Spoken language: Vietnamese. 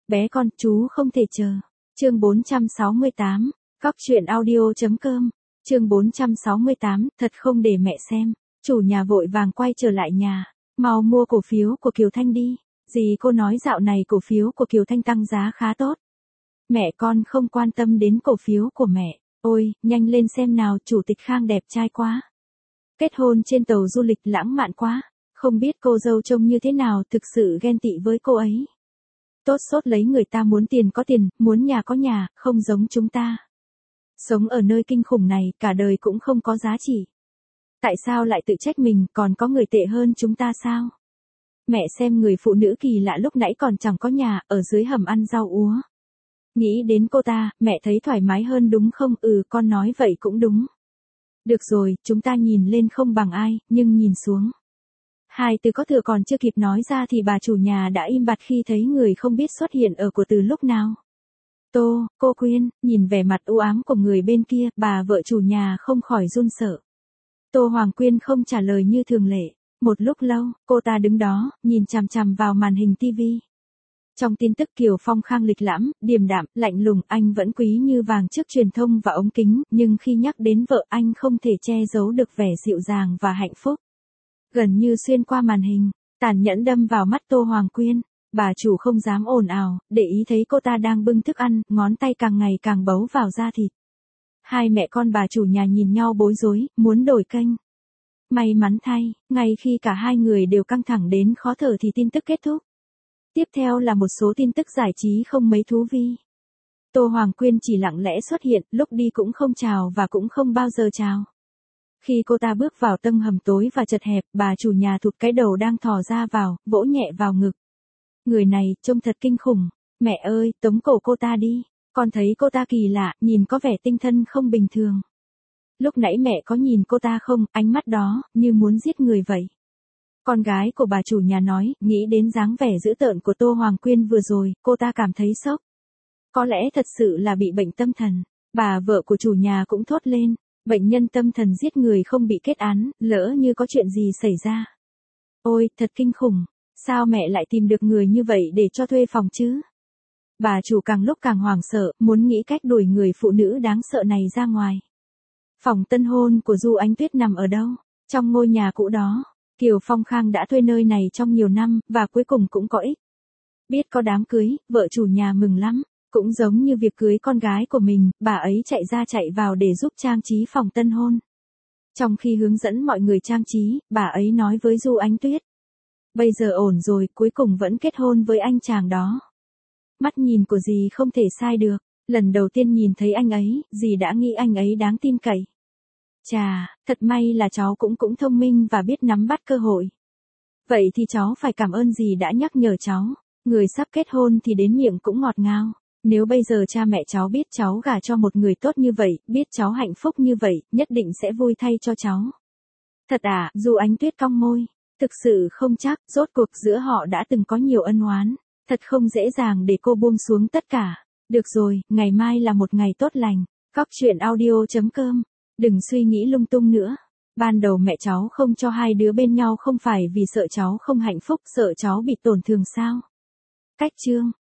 Bé con, chú không thể chờ. Chương 468, cóc truyện audio.com. Chương 468, thật không để mẹ xem. Chủ nhà vội vàng quay trở lại nhà. Mau mua cổ phiếu của Kiều Thanh đi. Dì cô nói dạo này cổ phiếu của Kiều Thanh tăng giá khá tốt. Mẹ con không quan tâm đến cổ phiếu của mẹ. Ôi, nhanh lên xem nào, chủ tịch Khang đẹp trai quá. Kết hôn trên tàu du lịch lãng mạn quá. Không biết cô dâu trông như thế nào, thực sự ghen tị với cô ấy. Tốt sốt lấy người ta muốn tiền có tiền, muốn nhà có nhà, không giống chúng ta. Sống ở nơi kinh khủng này, cả đời cũng không có giá trị. Tại sao lại tự trách mình, còn có người tệ hơn chúng ta sao? Mẹ xem người phụ nữ kỳ lạ lúc nãy còn chẳng có nhà, ở dưới hầm ăn rau úa. Nghĩ đến cô ta, mẹ thấy thoải mái hơn đúng không? Ừ, con nói vậy cũng đúng. Được rồi, chúng ta nhìn lên không bằng ai, nhưng nhìn xuống. Hai từ có thừa còn chưa kịp nói ra thì bà chủ nhà đã im bặt khi thấy người không biết xuất hiện ở của từ lúc nào. Cô Quyên, nhìn vẻ mặt u ám của người bên kia, bà vợ chủ nhà không khỏi run sợ. Tô Hoàng Quyên không trả lời như thường lệ. Một lúc lâu, cô ta đứng đó, nhìn chằm chằm vào màn hình tivi. Trong tin tức Kiều Phong Khang lịch lãm, điềm đạm, lạnh lùng, anh vẫn quý như vàng trước truyền thông và ống kính, nhưng khi nhắc đến vợ anh không thể che giấu được vẻ dịu dàng và hạnh phúc. Gần như xuyên qua màn hình, tàn nhẫn đâm vào mắt Tô Hoàng Quyên. Bà chủ không dám ồn ào, để ý thấy cô ta đang bưng thức ăn, ngón tay càng ngày càng bấu vào da thịt. Hai mẹ con bà chủ nhà nhìn nhau bối rối, muốn đổi kênh. May mắn thay, ngay khi cả hai người đều căng thẳng đến khó thở thì tin tức kết thúc. Tiếp theo là một số tin tức giải trí không mấy thú vị. Tô Hoàng Quyên chỉ lặng lẽ xuất hiện, lúc đi cũng không chào và cũng không bao giờ chào. Khi cô ta bước vào tầng hầm tối và chật hẹp, bà chủ nhà thụt cái đầu đang thò ra vào, vỗ nhẹ vào ngực. Người này, trông thật kinh khủng. Mẹ ơi, tống cổ cô ta đi. Con thấy cô ta kỳ lạ, nhìn có vẻ tinh thần không bình thường. Lúc nãy mẹ có nhìn cô ta không, ánh mắt đó, như muốn giết người vậy. Con gái của bà chủ nhà nói, nghĩ đến dáng vẻ dữ tợn của Tô Hoàng Quyên vừa rồi, cô ta cảm thấy sốc. Có lẽ thật sự là bị bệnh tâm thần. Bà vợ của chủ nhà cũng thốt lên. Bệnh nhân tâm thần giết người không bị kết án, lỡ như có chuyện gì xảy ra. Ôi, thật kinh khủng. Sao mẹ lại tìm được người như vậy để cho thuê phòng chứ? Bà chủ càng lúc càng hoảng sợ, muốn nghĩ cách đuổi người phụ nữ đáng sợ này ra ngoài. Phòng tân hôn của Du Ánh Tuyết nằm ở đâu? Trong ngôi nhà cũ đó. Kiều Phong Khang đã thuê nơi này trong nhiều năm, và cuối cùng cũng có ích. Biết có đám cưới, vợ chủ nhà mừng lắm. Cũng giống như việc cưới con gái của mình, bà ấy chạy ra chạy vào để giúp trang trí phòng tân hôn. Trong khi hướng dẫn mọi người trang trí, bà ấy nói với Du Ánh Tuyết. Bây giờ ổn rồi, cuối cùng vẫn kết hôn với anh chàng đó. Mắt nhìn của dì không thể sai được. Lần đầu tiên nhìn thấy anh ấy, dì đã nghĩ anh ấy đáng tin cậy. Chà, thật may là cháu cũng thông minh và biết nắm bắt cơ hội. Vậy thì cháu phải cảm ơn dì đã nhắc nhở cháu. Người sắp kết hôn thì đến miệng cũng ngọt ngào. Nếu bây giờ cha mẹ cháu biết cháu gả cho một người tốt như vậy, biết cháu hạnh phúc như vậy, nhất định sẽ vui thay cho cháu. Thật à, Du Ánh Tuyết cong môi. Thực sự không chắc, rốt cuộc giữa họ đã từng có nhiều ân oán. Thật không dễ dàng để cô buông xuống tất cả. Được rồi, ngày mai là một ngày tốt lành. cóc truyện audio.com. Đừng suy nghĩ lung tung nữa. Ban đầu mẹ cháu không cho hai đứa bên nhau không phải vì sợ cháu không hạnh phúc, sợ cháu bị tổn thương sao? Cách chương